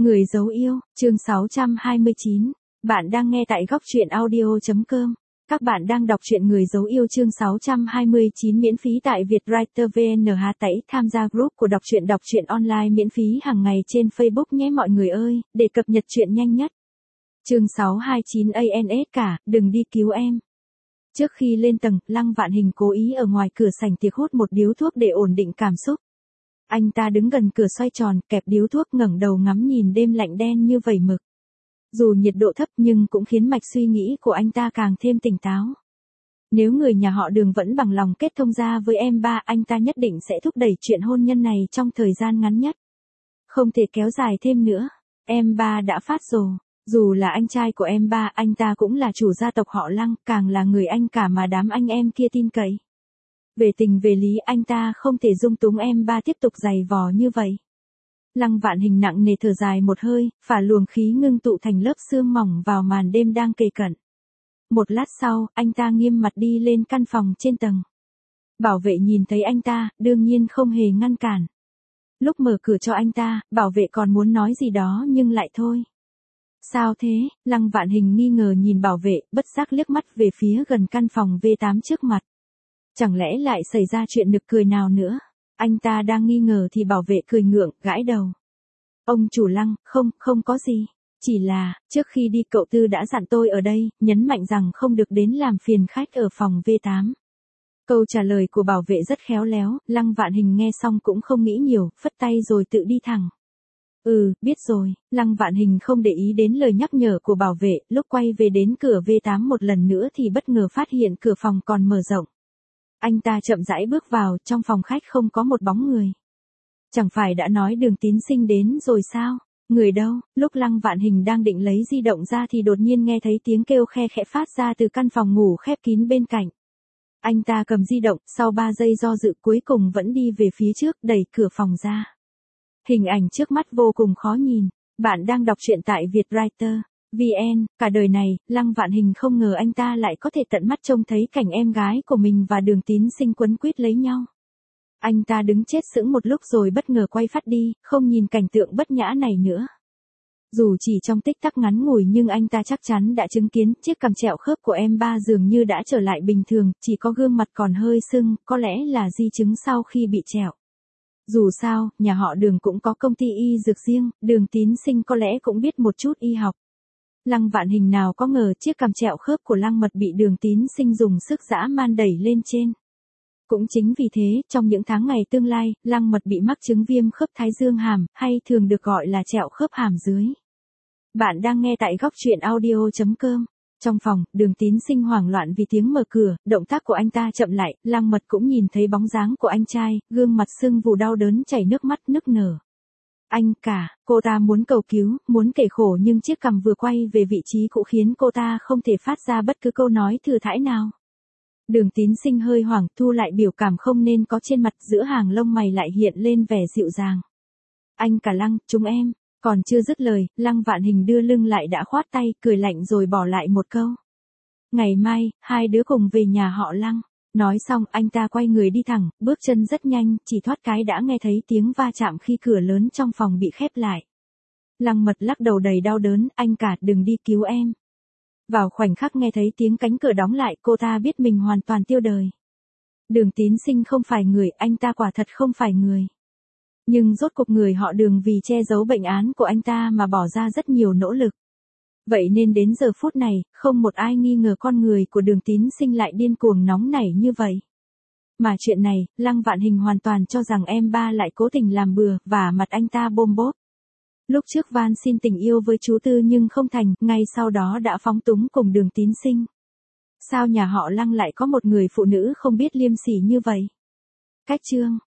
Người dấu yêu, chương 629. Bạn đang nghe tại góc truyện audio.com. Các bạn đang đọc truyện Người dấu yêu chương 629 miễn phí tại Vietwriter VN. Hãy tham gia group của đọc truyện online miễn phí hàng ngày trên Facebook nhé mọi người ơi, để cập nhật truyện nhanh nhất. Chương 629 ANS cả, đừng đi cứu em. Trước khi lên tầng, Lăng Vạn Hình cố ý ở ngoài cửa sảnh tiệc hút một điếu thuốc để ổn định cảm xúc. Anh ta đứng gần cửa xoay tròn, kẹp điếu thuốc ngẩng đầu ngắm nhìn đêm lạnh đen như vẩy mực. Dù nhiệt độ thấp nhưng cũng khiến mạch suy nghĩ của anh ta càng thêm tỉnh táo. Nếu người nhà họ Đường vẫn bằng lòng kết thông gia với em ba, anh ta nhất định sẽ thúc đẩy chuyện hôn nhân này trong thời gian ngắn nhất. Không thể kéo dài thêm nữa. Em ba đã phát rồ. Dù là anh trai của em ba, anh ta cũng là chủ gia tộc họ Lăng, càng là người anh cả mà đám anh em kia tin cậy. Về tình về lý anh ta không thể dung túng em ba tiếp tục giày vò như vậy. Lăng Vạn Hình nặng nề thở dài một hơi, phả luồng khí ngưng tụ thành lớp sương mỏng vào màn đêm đang kề cận. Một lát sau, anh ta nghiêm mặt đi lên căn phòng trên tầng. Bảo vệ nhìn thấy anh ta, đương nhiên không hề ngăn cản. Lúc mở cửa cho anh ta, bảo vệ còn muốn nói gì đó nhưng lại thôi. Sao thế? Lăng Vạn Hình nghi ngờ nhìn bảo vệ, bất giác liếc mắt về phía gần căn phòng V8 trước mặt. Chẳng lẽ lại xảy ra chuyện nực cười nào nữa? Anh ta đang nghi ngờ thì bảo vệ cười ngượng, gãi đầu. Ông chủ Lăng, không có gì. Chỉ là, trước khi đi cậu Tư đã dặn tôi ở đây, nhấn mạnh rằng không được đến làm phiền khách ở phòng V8. Câu trả lời của bảo vệ rất khéo léo, Lăng Vạn Hình nghe xong cũng không nghĩ nhiều, phất tay rồi tự đi thẳng. Biết rồi, Lăng Vạn Hình không để ý đến lời nhắc nhở của bảo vệ, lúc quay về đến cửa V8 một lần nữa thì bất ngờ phát hiện cửa phòng còn mở rộng. Anh ta chậm rãi bước vào, trong phòng khách không có một bóng người. Chẳng phải đã nói Đường Tín Sinh đến rồi sao? Người đâu? Lúc Lăng Vạn Hình đang định lấy di động ra thì đột nhiên nghe thấy tiếng kêu khe khẽ phát ra từ căn phòng ngủ khép kín bên cạnh. Anh ta cầm di động, sau 3 giây do dự cuối cùng vẫn đi về phía trước, đẩy cửa phòng ra. Hình ảnh trước mắt vô cùng khó nhìn. Bạn đang đọc truyện tại Vietwriter VN. Cả đời này, Lăng Vạn Hình không ngờ anh ta lại có thể tận mắt trông thấy cảnh em gái của mình và Đường Tín Sinh quấn quýt lấy nhau. Anh ta đứng chết sững một lúc rồi bất ngờ quay phát đi, không nhìn cảnh tượng bất nhã này nữa. Dù chỉ trong tích tắc ngắn ngủi nhưng anh ta chắc chắn đã chứng kiến chiếc cằm trẹo khớp của em ba dường như đã trở lại bình thường, chỉ có gương mặt còn hơi sưng, có lẽ là di chứng sau khi bị trẹo. Dù sao, nhà họ Đường cũng có công ty y dược riêng, Đường Tín Sinh có lẽ cũng biết một chút y học. Lăng Vạn Hình nào có ngờ chiếc cằm trẹo khớp của Lăng Mật bị Đường Tín Sinh dùng sức dã man đẩy lên trên. Cũng chính vì thế, trong những tháng ngày tương lai, Lăng Mật bị mắc chứng viêm khớp thái dương hàm, hay thường được gọi là trẹo khớp hàm dưới. Bạn đang nghe tại góc truyện audio.com. Trong phòng, Đường Tín Sinh hoảng loạn vì tiếng mở cửa, động tác của anh ta chậm lại, Lăng Mật cũng nhìn thấy bóng dáng của anh trai, gương mặt sưng vù đau đớn chảy nước mắt nức nở. Anh cả, cô ta muốn cầu cứu, muốn kể khổ nhưng chiếc cằm vừa quay về vị trí cũ khiến cô ta không thể phát ra bất cứ câu nói thừa thãi nào. Đường Tín Sinh hơi hoảng, thu lại biểu cảm không nên có trên mặt, giữa hàng lông mày lại hiện lên vẻ dịu dàng. Anh cả Lăng, chúng em. Còn chưa dứt lời, Lăng Vạn Hình đưa lưng lại đã khoát tay, cười lạnh rồi bỏ lại một câu. Ngày mai, hai đứa cùng về nhà họ Lăng. Nói xong, anh ta quay người đi thẳng, bước chân rất nhanh, chỉ thoát cái đã nghe thấy tiếng va chạm khi cửa lớn trong phòng bị khép lại. Lăng Mật lắc đầu đầy đau đớn, anh cả, đừng đi cứu em. Vào khoảnh khắc nghe thấy tiếng cánh cửa đóng lại, cô ta biết mình hoàn toàn tiêu đời. Đường Tín Sinh không phải người, anh ta quả thật không phải người. Nhưng rốt cuộc người họ Đường vì che giấu bệnh án của anh ta mà bỏ ra rất nhiều nỗ lực. Vậy nên đến giờ phút này, không một ai nghi ngờ con người của Đường Tín Sinh lại điên cuồng nóng nảy như vậy. Mà chuyện này, Lăng Vạn Hình hoàn toàn cho rằng em ba lại cố tình làm bừa, và mặt anh ta bôm bốp. Lúc trước van xin tình yêu với chú Tư nhưng không thành, ngay sau đó đã phóng túng cùng Đường Tín Sinh. Sao nhà họ Lăng lại có một người phụ nữ không biết liêm sỉ như vậy? Cách chương